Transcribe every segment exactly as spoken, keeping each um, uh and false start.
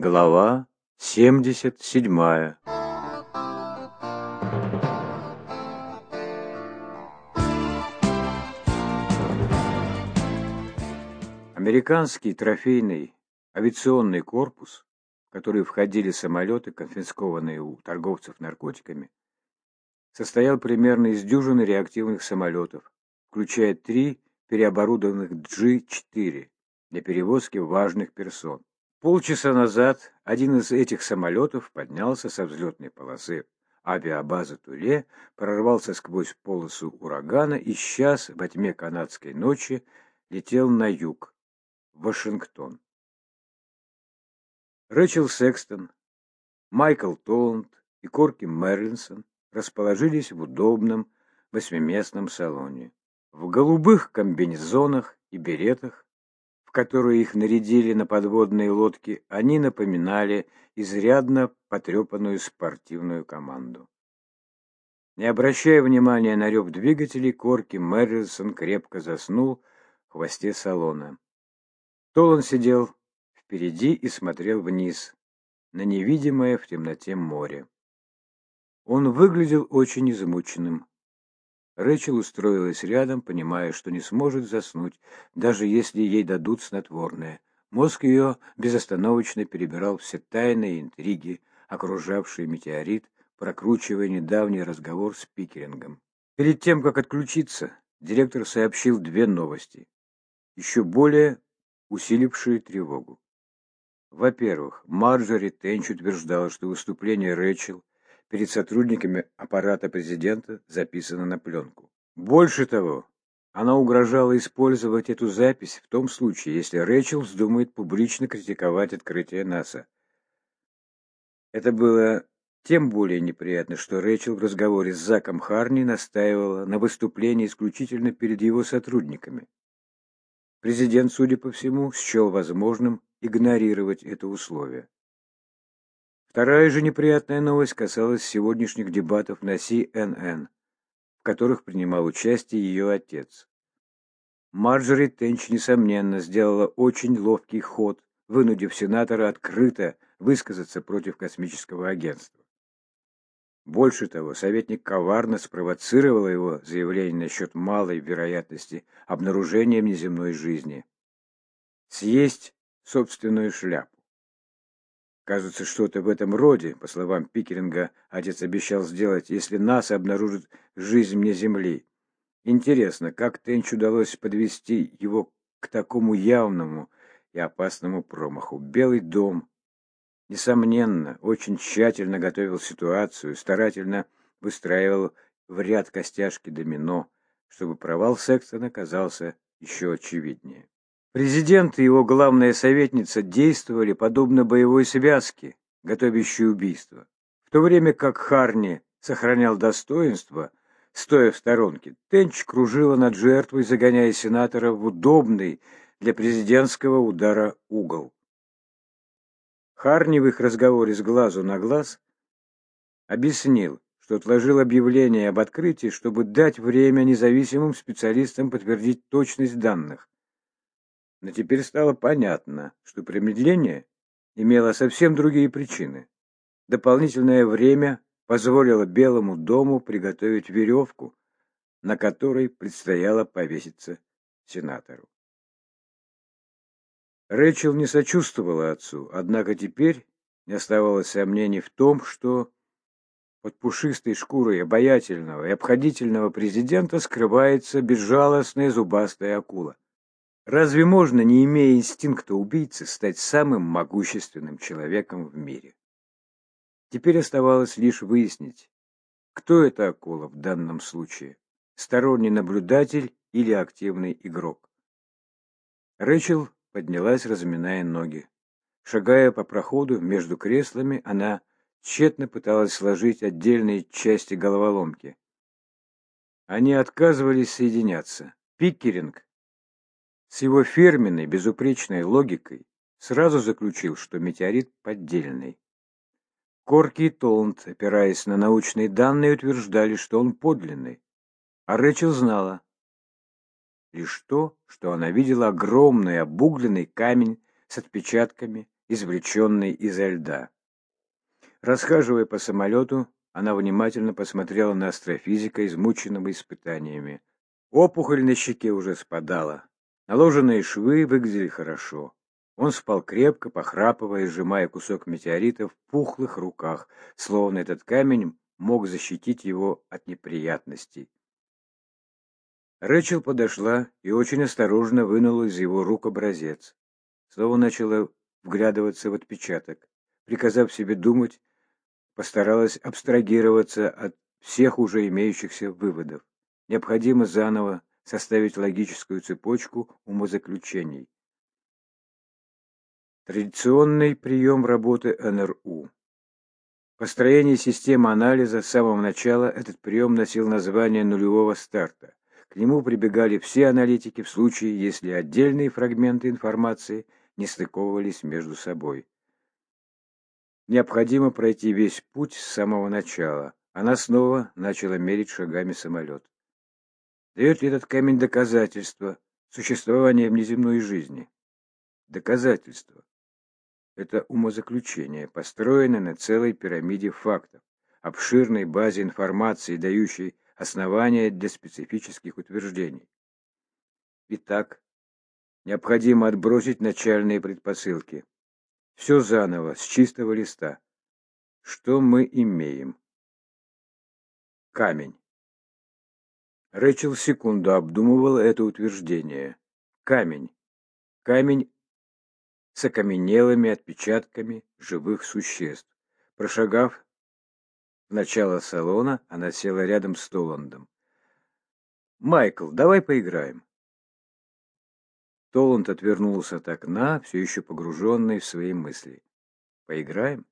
Глава семьдесят седьмая. Американский трофейный авиационный корпус, в который входили самолеты, конфискованные у торговцев наркотиками, состоял примерно из дюжины реактивных самолетов, включая три переоборудованных Джи четыре для перевозки важных персон. Полчаса назад один из этих самолетов поднялся со взлетной полосы авиабазы Туле, прорвался сквозь полосу урагана и сейчас во тьме канадской ночи летел на юг, в Вашингтон. Рэчел Секстон, Майкл Толланд и Корки Мерлинсон расположились в удобном восьмиместном салоне. В голубых комбинезонах и беретах, в которые их нарядили на подводные лодки, они напоминали изрядно потрепанную спортивную команду. Не обращая внимания на рев двигателей, Корки Мерлинсон крепко заснул в хвосте салона. Толланд сидел впереди и смотрел вниз, на невидимое в темноте море. Он выглядел очень измученным. Рэчел устроилась рядом, понимая, что не сможет заснуть, даже если ей дадут снотворное. Мозг ее безостановочно перебирал все тайные интриги, окружавшие метеорит, прокручивая недавний разговор с Пикерингом. Перед тем, как отключиться, директор сообщил две новости, еще более усилившие тревогу. Во-первых, Марджори Тенч утверждала, что выступление Рэчел перед сотрудниками аппарата президента записано на пленку. Больше того, она угрожала использовать эту запись в том случае, если Рэчел вздумает публично критиковать открытие НАСА. Это было тем более неприятно, что Рэчел в разговоре с Заком Харни настаивала на выступлении исключительно перед его сотрудниками. Президент, судя по всему, счел возможным игнорировать это условие. Вторая же неприятная новость касалась сегодняшних дебатов на Си Эн Эн, в которых принимал участие ее отец. Марджори Тенч, несомненно, сделала очень ловкий ход, вынудив сенатора открыто высказаться против космического агентства. Больше того, советник коварно спровоцировал его заявление насчет малой вероятности обнаружения внеземной жизни. Съесть собственную шляпу. Кажется, что-то в этом роде, по словам Пикеринга, отец обещал сделать, если НАСА обнаружит жизнь вне Земли. Интересно, как Тенч удалось подвести его к такому явному и опасному промаху? Белый дом, несомненно, очень тщательно готовил ситуацию, старательно выстраивал в ряд костяшки домино, чтобы провал Секстона казался еще очевиднее. Президент и его главная советница действовали подобно боевой связке, готовящей убийство. В то время как Харни сохранял достоинство, стоя в сторонке, Тенч кружила над жертвой, загоняя сенатора в удобный для президентского удара угол. Харни в их разговоре с глазу на глаз объяснил, что отложил объявление об открытии, чтобы дать время независимым специалистам подтвердить точность данных. Но теперь стало понятно, что промедление имело совсем другие причины. Дополнительное время позволило Белому дому приготовить веревку, на которой предстояло повеситься сенатору. Рэчел не сочувствовала отцу, однако теперь не оставалось сомнений в том, что под пушистой шкурой обаятельного и обходительного президента скрывается безжалостная зубастая акула. Разве можно, не имея инстинкта убийцы, стать самым могущественным человеком в мире? Теперь оставалось лишь выяснить, кто эта акула в данном случае – сторонний наблюдатель или активный игрок. Рэчел поднялась, разминая ноги. Шагая по проходу между креслами, она тщетно пыталась сложить отдельные части головоломки. Они отказывались соединяться. Пикеринг с его фирменной, безупречной логикой сразу заключил, что метеорит поддельный. Корки и Толланд, опираясь на научные данные, утверждали, что он подлинный. А Рэчел знала лишь то, что она видела огромный обугленный камень с отпечатками извлеченный изо льда. Расхаживая по самолету, она внимательно посмотрела на астрофизика, измученного испытаниями. Опухоль на щеке уже спадала. Наложенные швы выглядели хорошо. Он спал крепко, похрапывая, сжимая кусок метеорита в пухлых руках, словно этот камень мог защитить его от неприятностей. Рэчел подошла и очень осторожно вынула из его рук образец. Снова начала вглядываться в отпечаток. Приказав себе думать, постаралась абстрагироваться от всех уже имеющихся выводов. Необходимо заново составить логическую цепочку умозаключений. Традиционный прием работы эн эр у. В построении системы анализа с самого начала этот прием носил название нулевого старта. К нему прибегали все аналитики в случае, если отдельные фрагменты информации не стыковывались между собой. Необходимо пройти весь путь с самого начала. Она снова начала мерить шагами самолет. Дает ли этот камень доказательства существования внеземной жизни? Доказательства. Это умозаключение, построенное на целой пирамиде фактов, обширной базе информации, дающей основания для специфических утверждений. Итак, необходимо отбросить начальные предпосылки. Все заново, с чистого листа. Что мы имеем? Камень. Рэчел секунду обдумывала это утверждение. Камень. Камень с окаменелыми отпечатками живых существ. Прошагав в начало салона, она села рядом с Толландом. «Майкл, давай поиграем». Толланд отвернулся от окна, все еще погруженный в свои мысли. «Поиграем?»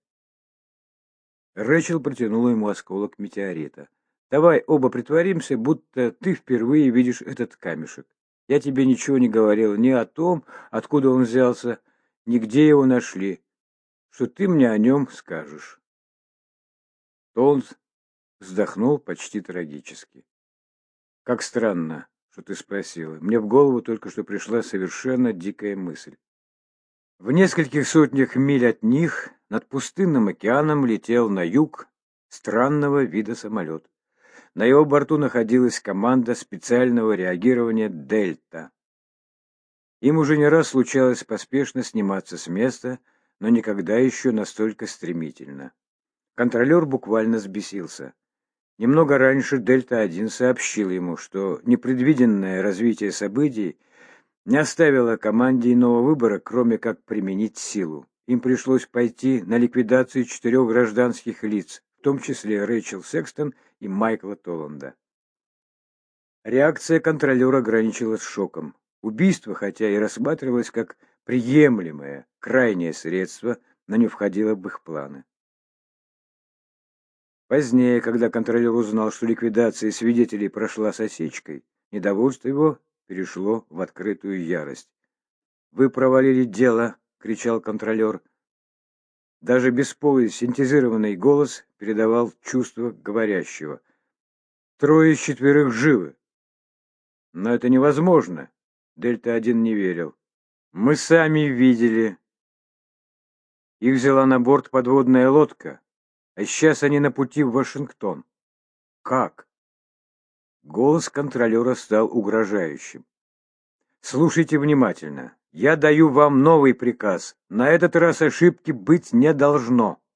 Рэчел протянула ему осколок метеорита. «Давай оба притворимся, будто ты впервые видишь этот камешек. Я тебе ничего не говорил ни о том, откуда он взялся, ни где его нашли, что ты мне о нем скажешь». Толланд вздохнул почти трагически. «Как странно, что ты спросила. Мне в голову только что пришла совершенно дикая мысль. В нескольких сотнях миль от них над пустынным океаном летел на юг странного вида самолет. На его борту находилась команда специального реагирования «Дельта». Им уже не раз случалось поспешно сниматься с места, но никогда еще настолько стремительно. Контролер буквально взбесился. Немного раньше Дельта один сообщил ему, что непредвиденное развитие событий не оставило команде иного выбора, кроме как применить силу. Им пришлось пойти на ликвидацию четырех гражданских лиц, в том числе Рэчел Секстон и Майкла Толланда. Реакция контролера ограничилась шоком. Убийство, хотя и рассматривалось как приемлемое, крайнее средство, но не входило в их планы. Позднее, когда контролер узнал, что ликвидация свидетелей прошла с осечкой, недовольство его перешло в открытую ярость. «Вы провалили дело!» — кричал контролер. Даже бесполый синтезированный голос передавал чувство говорящего. «Трое из четверых живы!» «Но это невозможно!» — Дельта один не верил. «Мы сами видели. Их взяла на борт подводная лодка. А сейчас они на пути в Вашингтон». «Как?» Голос контролера стал угрожающим. «Слушайте внимательно. Я даю вам новый приказ. На этот раз ошибки быть не должно.